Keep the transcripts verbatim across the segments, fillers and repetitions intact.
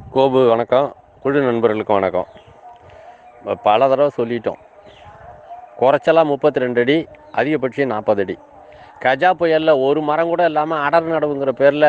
கோபு வணக்கம். குழு நண்பர்களுக்கு வணக்கம். பல தடவை சொல்லிட்டோம். குறைச்சலா முப்பத்தி ரெண்டு அடி, அதிகபட்சம் நாற்பது அடி. கஜா புயலில் ஒரு மரம் கூட இல்லாமல் அடர் நடவுங்கிற பேரில்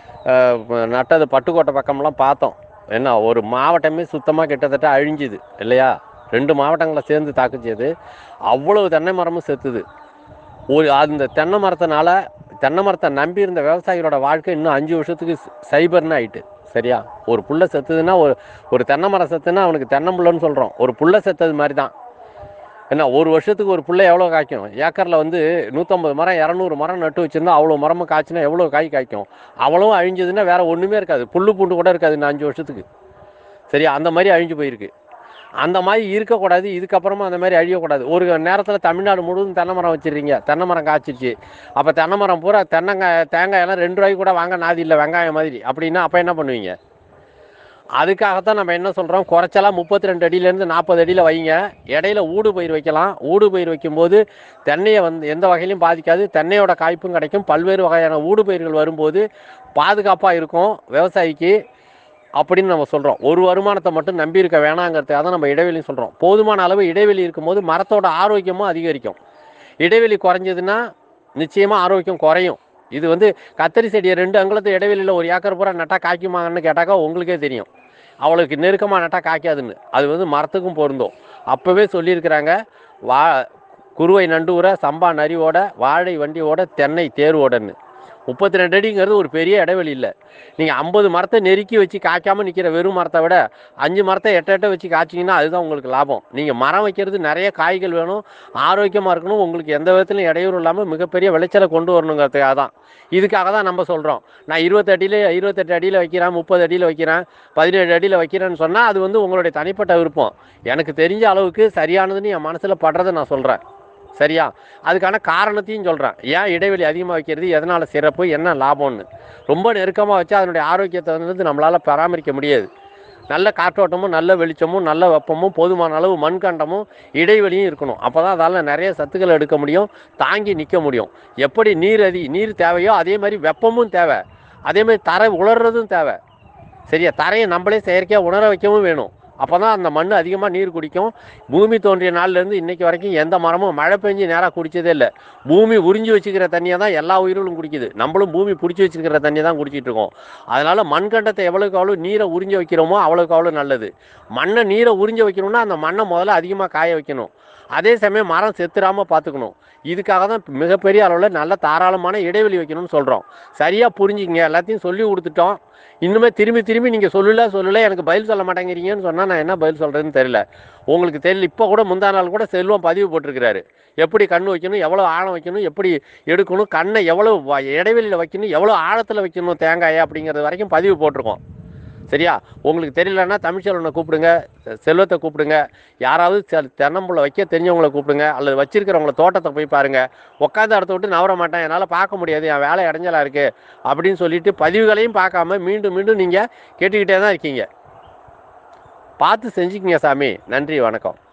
நட்டது பட்டுக்கோட்டை பக்கம்லாம் பார்த்தோம். என்ன ஒரு மாவட்டமே சுத்தமாக கிட்டத்தட்ட அழிஞ்சுது இல்லையா? ரெண்டு மாவட்டங்களை சேர்ந்து தாக்குச்சது. அவ்வளவு தென்னை மரமும் செத்துது. ஒரு அந்த தென்னை மரத்தினால தென்னை மரத்தை நம்பி இருந்த விவசாயிகளோட வாழ்க்கை இன்னும் அஞ்சு வருஷத்துக்கு சைபர்னு ஆயிட்டு. சரியா? ஒரு புள்ள செத்துதுன்னா ஒரு ஒரு தென்னை மரம் செத்துன்னா அவனுக்கு தென்னம்புள்ளன்னு சொல்கிறோம். ஒரு புள்ள செத்தது மாதிரி தான். என்ன ஒரு வருஷத்துக்கு ஒரு புள்ள எவ்வளோ காய்க்கும்? ஏக்கரில் வந்து நூற்றம்பது மரம் இரநூறு மரம் நட்டு வச்சுருந்தா அவ்வளோ மரமும் காய்ச்சினா எவ்வளோ காய் காய்க்கும்? அவ்வளவும் அழிஞ்சதுன்னா வேறு ஒன்றுமே இருக்காது. புல்லு பூண்டு கூட இருக்காது இன்னும் அஞ்சு வருஷத்துக்கு. சரியா? அந்த மாதிரி அழிஞ்சு போயிருக்கு. அந்த மாதிரி இருக்கக்கூடாது. இதுக்கப்புறமா அந்த மாதிரி அழியக்கூடாது. ஒரு நேரத்தில் தமிழ்நாடு முழுவதும் தென்னை மரம் வச்சுருக்கீங்க. தென்னை மரம் காய்ச்சிருச்சு. அப்போ தென்னை மரம் பூரா தென்னங்காய் தேங்காயெல்லாம் ரெண்டு ரூபாய்க்கு கூட வாங்க நாதி இல்லை, வெங்காயம் மாதிரி. அப்படின்னா அப்போ என்ன பண்ணுவீங்க? அதுக்காகத்தான் நம்ம என்ன சொல்கிறோம், குறைச்சலாம் முப்பத்தி ரெண்டு அடியிலேருந்து நாற்பது அடியில் வைங்க. இடையில ஊடு பயிர் வைக்கலாம். ஊடு பயிர் வைக்கும்போது தென்னையை வந்து எந்த வகையிலையும் பாதிக்காது. தென்னையோட காய்ப்பும் கிடைக்கும். பல்வேறு வகையான ஊடு பயிர்கள் வரும்போது பாதுகாப்பாக இருக்கும் விவசாயிக்கு அப்படின்னு நம்ம சொல்கிறோம். ஒரு வருமானத்தை மட்டும் நம்பி இருக்க வேணாங்கிறதுக்காக தான் நம்ம இடைவெளின்னு சொல்கிறோம். போதுமான அளவு இடைவெளி இருக்கும்போது மரத்தோட ஆரோக்கியமும் அதிகரிக்கும். இடைவெளி குறைஞ்சதுன்னா நிச்சயமாக ஆரோக்கியம் குறையும். இது வந்து கத்தரி செடியை ரெண்டு அங்குலத்து இடைவெளியில் ஒரு ஏக்கர் பூரா நட்டால் காய்க்குமாங்கன்னு கேட்டாக்கா உங்களுக்கே தெரியும். அவளுக்கு நெருக்கமாக நட்டால் காய்க்காதுன்னு. அது வந்து மரத்துக்கும் பொருந்தும். அப்போவே சொல்லியிருக்கிறாங்க, வா குருவை நண்டூர சம்பா நரிவோட வாழை வண்டியோட தென்னை தேர்வோடன்னு. முப்பத்தி ரெண்டு அடிங்கிறது ஒரு பெரிய இடைவெளி இல்லை. நீங்கள் ஐம்பது மரத்தை நெருக்கி வச்சு காய்க்காமல் நிற்கிற வெறும் மரத்தை விட அஞ்சு மரத்தை எட்ட எட்ட வச்சு காய்ச்சிங்கன்னா அதுதான் உங்களுக்கு லாபம். நீங்கள் மரம் வைக்கிறது நிறைய காய்கள் வேணும், ஆரோக்கியமாக இருக்கணும், உங்களுக்கு எந்த விதத்துலையும் இடையூறு இல்லாமல் மிகப்பெரிய விளைச்சலை கொண்டு வரணுங்கிறதுக்காக தான். இதுக்காக தான் நம்ம சொல்கிறோம். நான் இருபத்தி அடியில் இருபத்தெட்டு அடியில் வைக்கிறேன், முப்பது அடியில் வைக்கிறேன், பதினேழு அடியில் வைக்கிறேன்னு சொன்னால் அது வந்து உங்களுடைய தனிப்பட்ட விருப்பம். எனக்கு தெரிஞ்ச அளவுக்கு சரியானதுன்னு என் மனசில் படுறதை நான் சொல்கிறேன். சரியா? அதுக்கான காரணத்தையும் சொல்கிறேன். ஏன் இடைவெளி அதிகமாக வைக்கிறது, எதனால் சிறப்பு, என்ன லாபம்னு. ரொம்ப நெருக்கமாக வச்சா அதனுடைய ஆரோக்கியத்தை வந்து நம்மளால் பராமரிக்க முடியாது. நல்ல காற்றோட்டமும் நல்ல வெளிச்சமும் நல்ல வெப்பமும் போதுமான அளவு மண்கண்டமும் இடைவெளியும் இருக்கணும். அப்போ தான் அதால் நிறைய சத்துக்களை எடுக்க முடியும், தாங்கி நிற்க முடியும். எப்படி நீர் அதி நீர் தேவையோ அதே மாதிரி வெப்பமும் தேவை, அதே மாதிரி தரை உலர்றதும் தேவை. சரியா? தரையை நம்மளே செயற்கையாக உணர வைக்கவும் வேணும். அப்போ தான் அந்த மண் அதிகமாக நீர் குடிக்கும். பூமி தோன்றிய நாள்லேருந்து இன்றைக்கி வரைக்கும் எந்த மரமும் மழை பெஞ்சு நேராக குடித்ததே இல்லை. பூமி உறிஞ்சி வச்சுக்கிற தண்ணியை தான் எல்லா உயிர்களும் குடிக்குது. நம்மளும் பூமி பிடிச்சி வச்சுக்கிற தண்ணியை தான் குடிச்சிட்டு இருக்கோம். அதனால் மண்கண்டத்தை எவ்வளோக்கு அவ்வளோ நீரை உறிஞ்சி வைக்கிறோமோ அவ்வளோக்கு அவ்வளோ நல்லது. மண்ணை நீரை உறிஞ்சி வைக்கணும்னா அந்த மண்ணை முதல்ல அதிகமாக காய வைக்கணும். அதே சமயம் மரம் செத்துறாமல் பார்த்துக்கணும். இதுக்காக தான் மிகப்பெரிய அளவில் நல்ல தாராளமான இடைவெளி வைக்கணும்னு சொல்கிறோம். சரியாக புரிஞ்சுக்கிங்க. எல்லாத்தையும் சொல்லி கொடுத்துட்டோம். இன்னுமே திரும்பி திரும்பி நீங்கள் சொல்லல சொல்லலை எனக்கு பதில் சொல்ல மாட்டேங்கிறீங்கன்னு சொன்னால் நான் என்ன பதில் சொல்கிறதுன்னு தெரியல. உங்களுக்கு தெரியல. இப்போ கூட முந்தா நாள் கூட செல்வம் பதிவு போட்டிருக்கிறாரு. எப்படி கண் வைக்கணும், எவ்வளோ ஆழம் வைக்கணும், எப்படி எடுக்கணும், கண்ணை எவ்வளோ இடைவெளியில் வைக்கணும், எவ்வளோ ஆழத்தில் வைக்கணும் தேங்காயை அப்படிங்கிறது வரைக்கும் பதிவு போட்டிருக்கோம். சரியா? உங்களுக்கு தெரியலன்னா தமிழ்ச்செல்வனை கூப்பிடுங்க, செல்வத்தை கூப்பிடுங்க, யாராவது தென்னம்புள்ள வைக்க தெரிஞ்சவங்களை கூப்பிடுங்க, அல்லது வச்சிருக்கிறவங்கள தோட்டத்தை போய் பாருங்கள். உட்காந்து இடத்த விட்டு நவர மாட்டேன், என்னால் பார்க்க முடியாது, என் வேலை இடைஞ்சலாக இருக்குது அப்படின்னு சொல்லிட்டு பதிவுகளையும் பார்க்காம மீண்டும் மீண்டும் நீங்கள் கேட்டுக்கிட்டே தான் இருக்கீங்க. பார்த்து செஞ்சுக்கிங்க சாமி. நன்றி, வணக்கம்.